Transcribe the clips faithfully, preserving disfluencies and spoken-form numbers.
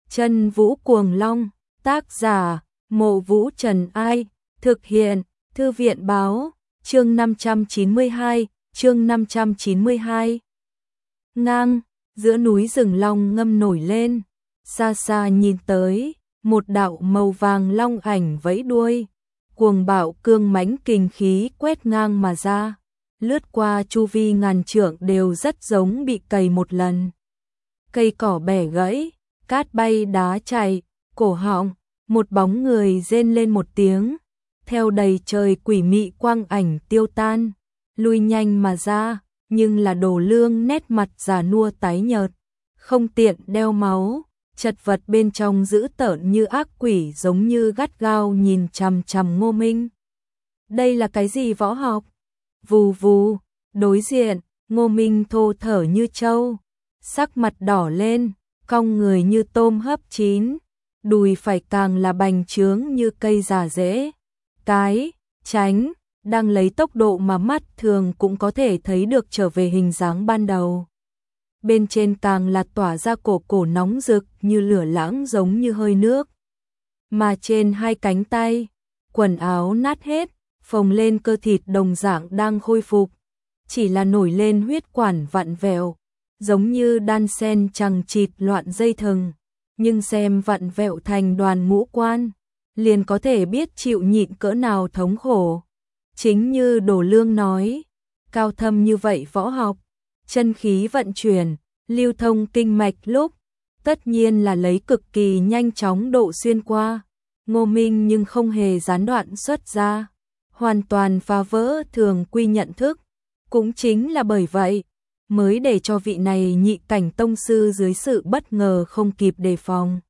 Chân Vũ Cuồng Long, tác giả, Mộ Vũ Trần Ai, thực hiện, Thư viện Báo, chương năm trăm chín mươi hai, chương năm trăm chín mươi hai. Ngang, giữa núi rừng long ngâm nổi lên, xa xa nhìn tới, một đạo màu vàng long ảnh vẫy đuôi, cuồng bạo cương mãnh kình khí quét ngang mà ra, lướt qua chu vi ngàn trượng đều rất giống bị cày một lần. Cây cỏ bẻ gãy, cát bay đá chảy, cổ họng, một bóng người rên lên một tiếng, theo đầy trời quỷ mị quang ảnh tiêu tan, lui nhanh mà ra, nhưng là Đồ Lương nét mặt già nua tái nhợt, không tiện đeo máu, chật vật bên trong dữ tợn như ác quỷ, giống như gắt gao nhìn chằm chằm Ngô Minh. Đây là cái gì võ học? Vù vù, đối diện, Ngô Minh thô thở như trâu, sắc mặt đỏ lên, cong người như tôm hấp chín, đùi phải càng là bành trướng như cây già rễ. Cái, tránh, đang lấy tốc độ mà mắt thường cũng có thể thấy được trở về hình dáng ban đầu. Bên trên càng là tỏa ra cổ cổ nóng rực như lửa lãng, giống như hơi nước. Mà trên hai cánh tay, quần áo nát hết, phồng lên cơ thịt đồng dạng đang khôi phục, chỉ là nổi lên huyết quản vặn vẹo, giống như đan sen chằng chịt loạn dây thừng, nhưng xem vặn vẹo thành đoàn ngũ quan, liền có thể biết chịu nhịn cỡ nào thống khổ. Chính như Đồ Lương nói, cao thâm như vậy võ học, chân khí vận chuyển, lưu thông kinh mạch lúc, tất nhiên là lấy cực kỳ nhanh chóng độ xuyên qua. Ngô Minh nhưng không hề gián đoạn xuất ra, hoàn toàn phá vỡ thường quy nhận thức. Cũng chính là bởi vậy, mới để cho vị này nhị cảnh tông sư dưới sự bất ngờ không kịp đề phòng,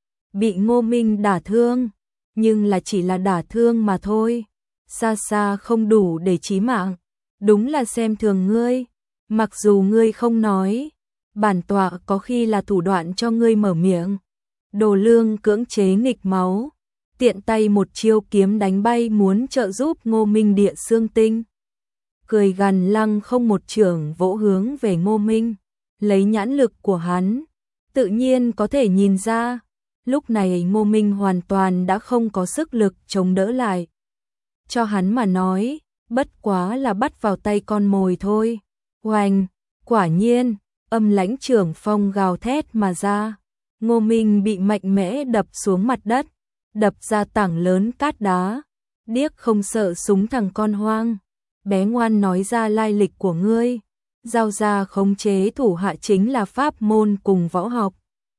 bị Ngô Minh đả thương, nhưng là chỉ là đả thương mà thôi, xa xa không đủ để chí mạng. Đúng là xem thường ngươi, mặc dù ngươi không nói, bản tọa có khi là thủ đoạn cho ngươi mở miệng. Đồ Lương cưỡng chế nghịch máu, tiện tay một chiêu kiếm đánh bay muốn trợ giúp Ngô Minh địa xương tinh. Cười gằn lăng không một chưởng vỗ hướng về Ngô Minh, lấy nhãn lực của hắn, tự nhiên có thể nhìn ra, lúc này Ngô Minh hoàn toàn đã không có sức lực chống đỡ lại. Cho hắn mà nói, bất quá là bắt vào tay con mồi thôi. Oanh, quả nhiên, âm lãnh trưởng phong gào thét mà ra, Ngô Minh bị mạnh mẽ đập xuống mặt đất, đập ra tảng lớn cát đá. Điếc không sợ súng thằng con hoang, bé ngoan nói ra lai lịch của ngươi, giao ra khống chế thủ hạ chính là pháp môn cùng võ học.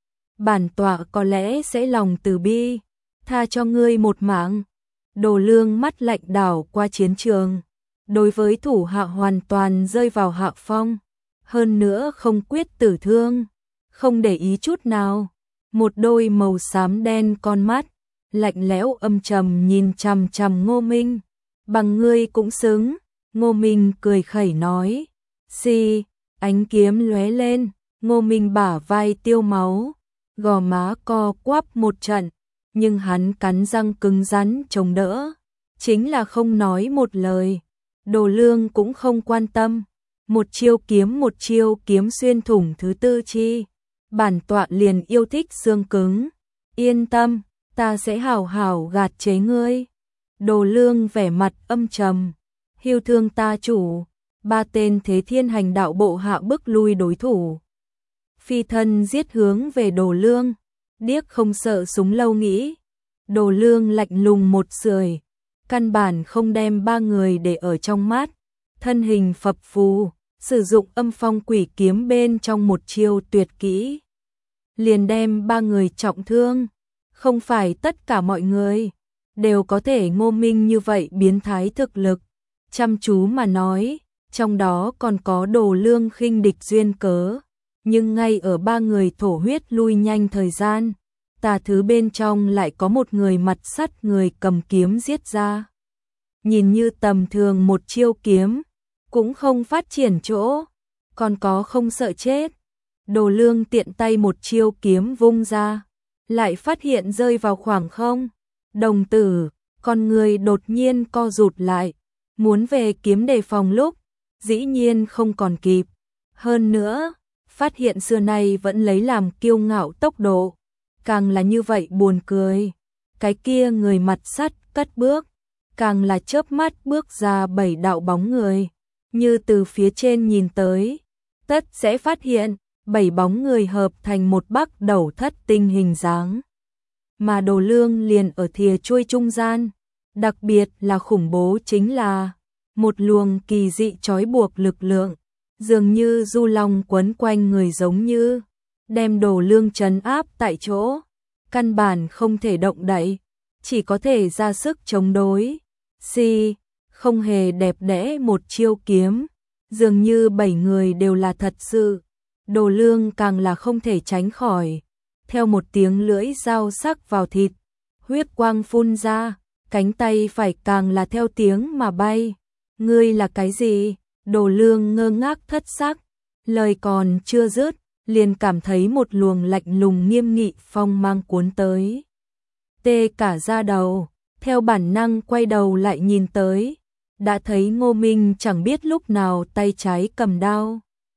Bản tọa có lẽ sẽ lòng từ bi, tha cho ngươi một mạng. Đồ Lương mắt lạnh đảo qua chiến trường, đối với thủ hạ hoàn toàn rơi vào hạ phong, hơn nữa không quyết tử thương, không để ý chút nào. Một đôi màu xám đen con mắt, lạnh lẽo âm trầm nhìn chằm chằm Ngô Minh. Bằng ngươi cũng xứng. Ngô Minh cười khẩy nói. Xì, ánh kiếm lóe lên, Ngô Minh bả vai tiêu máu, gò má co quắp một trận, nhưng hắn cắn răng cứng rắn chống đỡ, chính là không nói một lời. Đồ Lương cũng không quan tâm, một chiêu kiếm một chiêu kiếm xuyên thủng thứ tư chi. Bản tọa liền yêu thích xương cứng, yên tâm, ta sẽ hảo hảo gạt chế ngươi. Đồ Lương vẻ mặt âm trầm, hiu thương ta chủ. Ba tên Thế Thiên Hành Đạo bộ hạ bức lui đối thủ, phi thân giết hướng về Đồ Lương. Điếc không sợ súng lâu nghĩ, Đồ Lương lạnh lùng một sưởi, căn bản không đem ba người để ở trong mắt, thân hình phập phù, sử dụng âm phong quỷ kiếm bên trong một chiêu tuyệt kỹ, liền đem ba người trọng thương. Không phải tất cả mọi người đều có thể Ngô Minh như vậy biến thái thực lực, chăm chú mà nói, trong đó còn có Đồ Lương khinh địch duyên cớ, nhưng ngay ở ba người thổ huyết lui nhanh thời gian, tà thứ bên trong lại có một người mặt sắt, người cầm kiếm giết ra. Nhìn như tầm thường một chiêu kiếm, cũng không phát triển chỗ, còn có không sợ chết. Đồ Lương tiện tay một chiêu kiếm vung ra, lại phát hiện rơi vào khoảng không. Đồng tử, con người đột nhiên co rụt lại, muốn về kiếm đề phòng lúc, dĩ nhiên không còn kịp. Hơn nữa, phát hiện xưa nay vẫn lấy làm kiêu ngạo tốc độ, càng là như vậy buồn cười. Cái kia người mặt sắt cất bước, càng là chớp mắt bước ra bảy đạo bóng người, như từ phía trên nhìn tới, tất sẽ phát hiện, bảy bóng người hợp thành một bắc đầu thất tinh hình dáng. Mà Đồ Lương liền ở thìa chuôi trung gian, đặc biệt là khủng bố chính là một luồng kỳ dị trói buộc lực lượng, dường như du long quấn quanh người giống như đem Đồ Lương trấn áp tại chỗ, căn bản không thể động đậy, chỉ có thể ra sức chống đối. Si, không hề đẹp đẽ một chiêu kiếm, dường như bảy người đều là thật sự. Đồ Lương càng là không thể tránh khỏi, theo một tiếng lưỡi dao sắc vào thịt, huyết quang phun ra, cánh tay phải càng là theo tiếng mà bay. Ngươi là cái gì? Đồ Lương ngơ ngác thất sắc, lời còn chưa dứt, liền cảm thấy một luồng lạnh lùng nghiêm nghị phong mang cuốn tới. Tê cả da đầu, theo bản năng quay đầu lại nhìn tới, đã thấy Ngô Minh chẳng biết lúc nào tay trái cầm đao.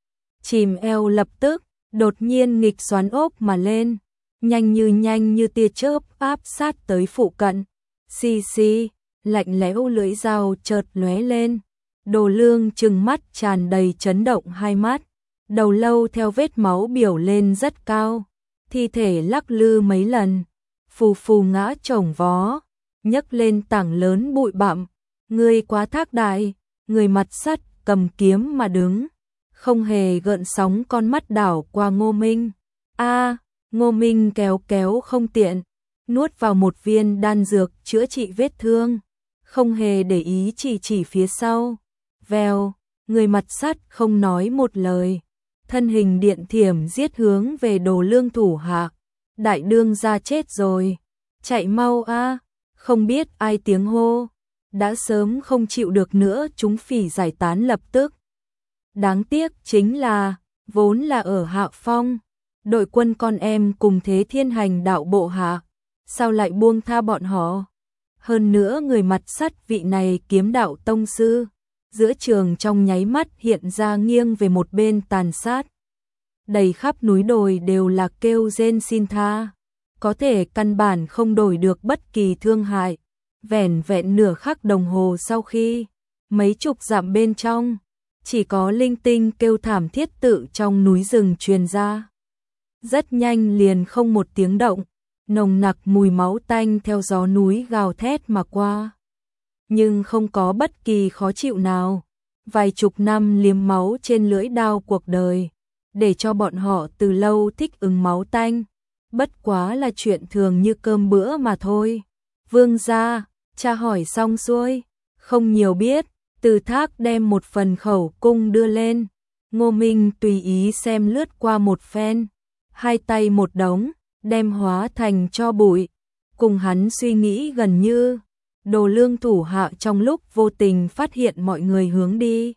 Chìm eo lập tức, đột nhiên nghịch xoắn ốc mà lên, nhanh như nhanh như tia chớp áp sát tới phụ cận. Xì xì, lạnh lẽo lưỡi dao chợt lóe lên. Đồ Lương trừng mắt tràn đầy chấn động hai mắt, đầu lâu theo vết máu biểu lên rất cao, thi thể lắc lư mấy lần, phù phù ngã chồng vó, nhấc lên tảng lớn bụi bặm. Ngươi quá thác đại, người mặt sắt cầm kiếm mà đứng, không hề gợn sóng con mắt đảo qua Ngô Minh. A, Ngô Minh kéo kéo không tiện, nuốt vào một viên đan dược chữa trị vết thương, không hề để ý chỉ chỉ phía sau. Vèo, người mặt sắt không nói một lời, thân hình điện thiểm giết hướng về Đồ Lương thủ hạ. Đại đương gia chết rồi, chạy mau a, không biết ai tiếng hô, đã sớm không chịu được nữa, chúng phỉ giải tán lập tức. Đáng tiếc chính là, vốn là ở hạ phong, đội quân con em cùng Thế Thiên Hành đạo bộ hạ, sao lại buông tha bọn họ? Hơn nữa người mặt sắt vị này kiếm đạo tông sư, giữa trường trong nháy mắt hiện ra nghiêng về một bên tàn sát. Đầy khắp núi đồi đều là kêu rên xin tha, có thể căn bản không đổi được bất kỳ thương hại. Vẻn vẹn nửa khắc đồng hồ sau khi, mấy chục dặm bên trong, chỉ có linh tinh kêu thảm thiết tự trong núi rừng truyền ra. Rất nhanh liền không một tiếng động, nồng nặc mùi máu tanh theo gió núi gào thét mà qua. Nhưng không có bất kỳ khó chịu nào, vài chục năm liếm máu trên lưỡi đao cuộc đời, để cho bọn họ từ lâu thích ứng máu tanh, bất quá là chuyện thường như cơm bữa mà thôi. Vương gia, cha hỏi xong xuôi, không nhiều biết, Từ Thác đem một phần khẩu cung đưa lên. Ngô Minh tùy ý xem lướt qua một phen, hai tay một đống, đem hóa thành tro bụi, cùng hắn suy nghĩ gần như. Đồ Lương thủ hạ trong lúc vô tình phát hiện mọi người hướng đi.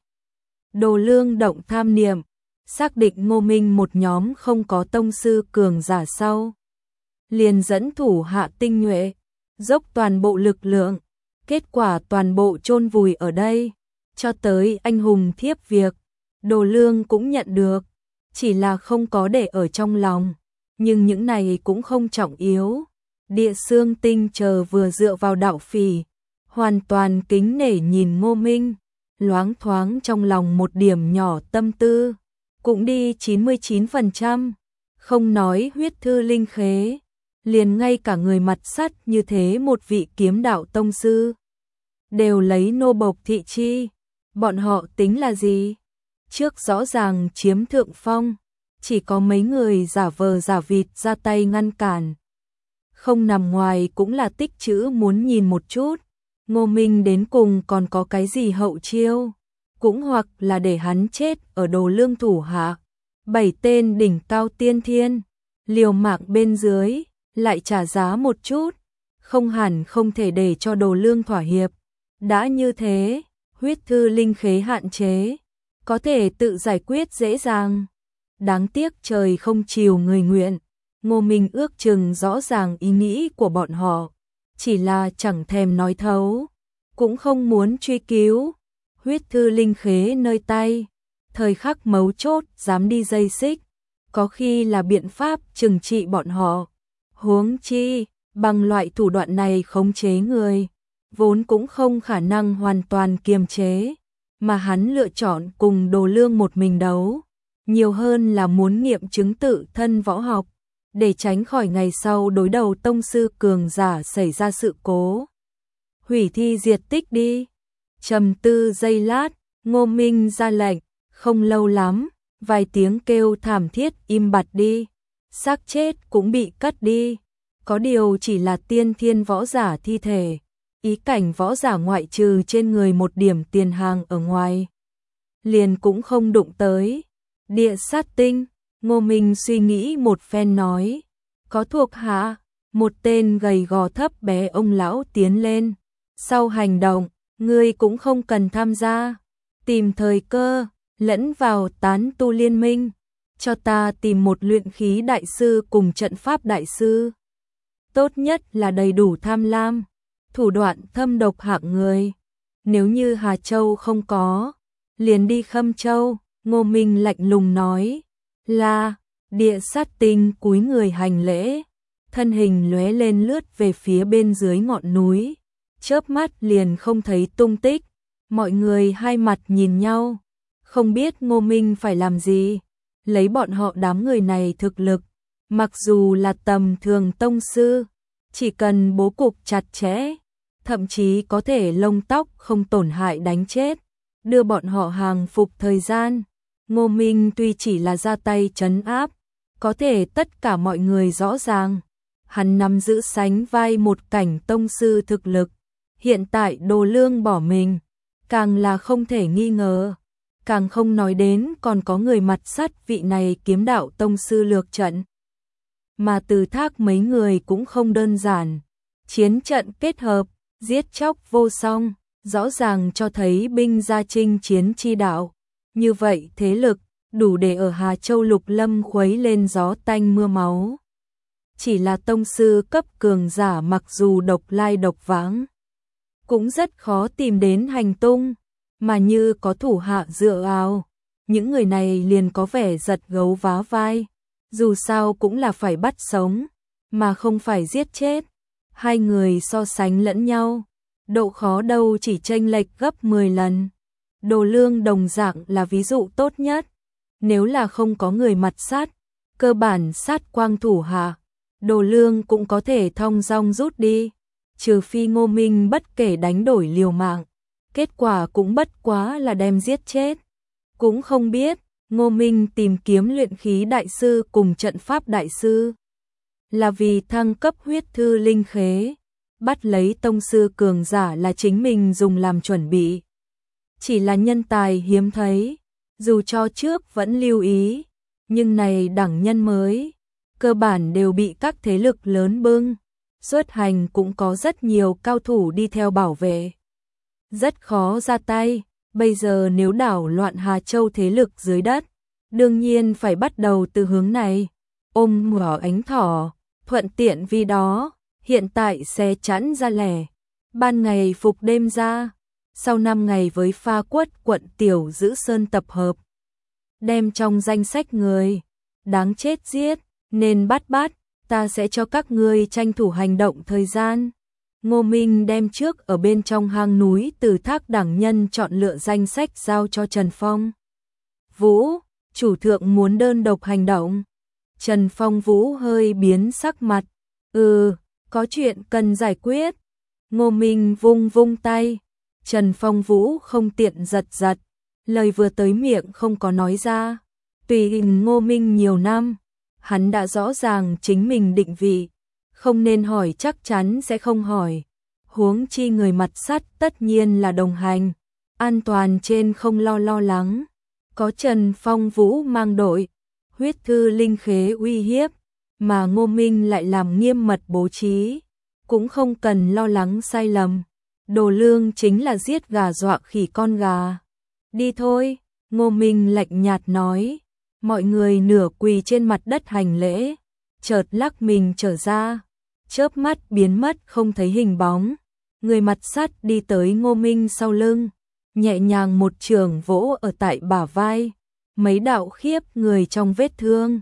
Đồ Lương động tham niệm, xác định Ngô Minh một nhóm không có tông sư cường giả sau, liền dẫn thủ hạ tinh nhuệ, dốc toàn bộ lực lượng, kết quả toàn bộ chôn vùi ở đây, cho tới anh hùng thiếp việc, Đồ Lương cũng nhận được, chỉ là không có để ở trong lòng, nhưng những này cũng không trọng yếu. Địa Xương Tinh chờ vừa dựa vào đạo phỉ, hoàn toàn kính nể nhìn Ngô Minh, loáng thoáng trong lòng một điểm nhỏ tâm tư, cũng đi chín mươi chín phần trăm, không nói huyết thư linh khế, liền ngay cả người mặt sắt như thế một vị kiếm đạo tông sư, đều lấy nô bộc thị chi, bọn họ tính là gì? Trước rõ ràng chiếm thượng phong, chỉ có mấy người giả vờ giả vịt ra tay ngăn cản. Không nằm ngoài cũng là tích trữ muốn nhìn một chút, Ngô Minh đến cùng còn có cái gì hậu chiêu, cũng hoặc là để hắn chết ở Đồ Lương thủ hạ. Bảy tên đỉnh cao tiên thiên, liều mạng bên dưới, lại trả giá một chút, không hẳn không thể để cho Đồ Lương thỏa hiệp. Đã như thế, huyết thư linh khế hạn chế, có thể tự giải quyết dễ dàng. Đáng tiếc trời không chiều người nguyện. Ngô Minh ước chừng rõ ràng ý nghĩ của bọn họ, chỉ là chẳng thèm nói thấu, cũng không muốn truy cứu. Huyết thư linh khế nơi tay, thời khắc mấu chốt dám đi dây xích, có khi là biện pháp trừng trị bọn họ. Huống chi, bằng loại thủ đoạn này khống chế người, vốn cũng không khả năng hoàn toàn kiềm chế, mà hắn lựa chọn cùng Đồ Lương một mình đấu, nhiều hơn là muốn nghiệm chứng tự thân võ học, để tránh khỏi ngày sau đối đầu tông sư cường giả xảy ra sự cố. Hủy thi diệt tích đi. Trầm tư giây lát, Ngô Minh ra lệnh, không lâu lắm, vài tiếng kêu thảm thiết im bặt đi, xác chết cũng bị cất đi, có điều chỉ là tiên thiên võ giả thi thể, ý cảnh võ giả ngoại trừ trên người một điểm tiền hàng ở ngoài, liền cũng không đụng tới. Địa sát tinh, Ngô Minh suy nghĩ một phen nói, có thuộc hạ, một tên gầy gò thấp bé ông lão tiến lên, sau hành động, ngươi cũng không cần tham gia, tìm thời cơ, lẫn vào tán tu liên minh, cho ta tìm một luyện khí đại sư cùng trận pháp đại sư. Tốt nhất là đầy đủ tham lam, thủ đoạn thâm độc hạng người. Nếu như Hà Châu không có, liền đi Khâm Châu. Ngô Minh lạnh lùng nói, là, địa sát tinh cúi người hành lễ, thân hình lóe lên lướt về phía bên dưới ngọn núi, chớp mắt liền không thấy tung tích. Mọi người hai mặt nhìn nhau, không biết Ngô Minh phải làm gì. Lấy bọn họ đám người này thực lực, mặc dù là tầm thường tông sư, chỉ cần bố cục chặt chẽ, thậm chí có thể lông tóc không tổn hại đánh chết, đưa bọn họ hàng phục thời gian. Ngô Minh tuy chỉ là ra tay trấn áp, có thể tất cả mọi người rõ ràng, hắn nắm giữ sánh vai một cảnh tông sư thực lực, hiện tại Đồ Lương bỏ mình, càng là không thể nghi ngờ, càng không nói đến còn có người mặt sắt vị này kiếm đạo tông sư lược trận. Mà Từ Thác mấy người cũng không đơn giản, chiến trận kết hợp, giết chóc vô song, rõ ràng cho thấy binh gia chinh chiến chi đạo. Như vậy thế lực, đủ để ở Hà Châu Lục Lâm khuấy lên gió tanh mưa máu. Chỉ là tông sư cấp cường giả mặc dù độc lai độc vãng, cũng rất khó tìm đến hành tung, mà như có thủ hạ dựa vào, những người này liền có vẻ giật gấu vá vai, dù sao cũng là phải bắt sống, mà không phải giết chết. Hai người so sánh lẫn nhau, độ khó đâu chỉ chênh lệch gấp mười lần. Đồ Lương đồng dạng là ví dụ tốt nhất, nếu là không có người mặt sát, cơ bản sát quang thủ hạ, Đồ Lương cũng có thể thong dong rút đi, trừ phi Ngô Minh bất kể đánh đổi liều mạng, kết quả cũng bất quá là đem giết chết. Cũng không biết, Ngô Minh tìm kiếm luyện khí đại sư cùng trận pháp đại sư, là vì thăng cấp huyết thư linh khế, bắt lấy tông sư cường giả là chính mình dùng làm chuẩn bị. Chỉ là nhân tài hiếm thấy, dù cho trước vẫn lưu ý, nhưng này đẳng nhân mới, cơ bản đều bị các thế lực lớn bưng, xuất hành cũng có rất nhiều cao thủ đi theo bảo vệ. Rất khó ra tay, bây giờ nếu đảo loạn Hà Châu thế lực dưới đất, đương nhiên phải bắt đầu từ hướng này, ôm mở ánh thỏ, thuận tiện vì đó, hiện tại xe chẵn ra lẻ, ban ngày phục đêm ra. Sau năm ngày với Pha Quất quận Tiểu Giữ Sơn tập hợp, đem trong danh sách người đáng chết giết, nên bắt bắt, ta sẽ cho các ngươi tranh thủ hành động thời gian. Ngô Minh đem trước ở bên trong hang núi Từ Thác đẳng nhân chọn lựa danh sách giao cho Trần Phong Vũ, chủ thượng muốn đơn độc hành động. Trần Phong Vũ hơi biến sắc mặt, ừ, có chuyện cần giải quyết. Ngô Minh vung vung tay. Trần Phong Vũ không tiện giật giật, lời vừa tới miệng không có nói ra. Tùy hình Ngô Minh nhiều năm, hắn đã rõ ràng chính mình định vị, không nên hỏi chắc chắn sẽ không hỏi. Huống chi người mặt sắt tất nhiên là đồng hành, an toàn trên không lo lo lắng. Có Trần Phong Vũ mang đội, huyết thư linh khế uy hiếp, mà Ngô Minh lại làm nghiêm mật bố trí, cũng không cần lo lắng sai lầm. Đồ Lương chính là giết gà dọa khỉ con gà. Đi thôi, Ngô Minh lạnh nhạt nói. Mọi người nửa quỳ trên mặt đất hành lễ, chợt lắc mình trở ra, chớp mắt biến mất không thấy hình bóng. Người mặt sắt đi tới Ngô Minh sau lưng, nhẹ nhàng một trường vỗ ở tại bả vai, mấy đạo khiếp người trong vết thương,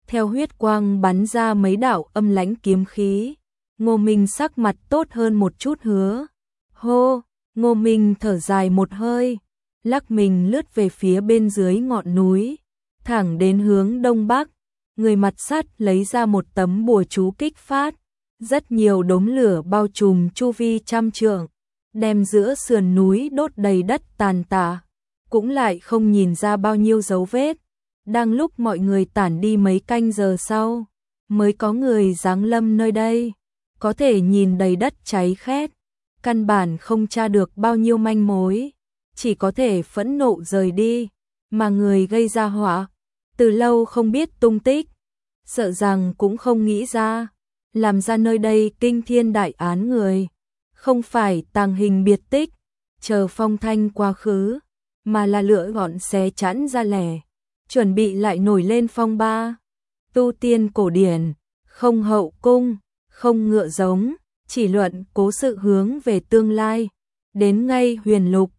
theo huyết quang bắn ra mấy đạo âm lãnh kiếm khí. Ngô Minh sắc mặt tốt hơn một chút hứa. Hô, Ngô Minh thở dài một hơi, lắc mình lướt về phía bên dưới ngọn núi, thẳng đến hướng đông bắc. Người mặt sắt lấy ra một tấm bùa chú kích phát, rất nhiều đốm lửa bao trùm chu vi trăm trượng, đem giữa sườn núi đốt đầy đất tàn tạ, cũng lại không nhìn ra bao nhiêu dấu vết. Đang lúc mọi người tản đi mấy canh giờ sau, mới có người giáng lâm nơi đây, có thể nhìn đầy đất cháy khét, căn bản không tra được bao nhiêu manh mối, chỉ có thể phẫn nộ rời đi, mà người gây ra họa từ lâu không biết tung tích, sợ rằng cũng không nghĩ ra, làm ra nơi đây kinh thiên đại án người, không phải tàng hình biệt tích, chờ phong thanh quá khứ, mà là lựa gọn xé chẵn ra lẻ, chuẩn bị lại nổi lên phong ba. Tu tiên cổ điển, không hậu cung, không ngựa giống, chỉ luận cố sự hướng về tương lai, đến ngay huyền lục,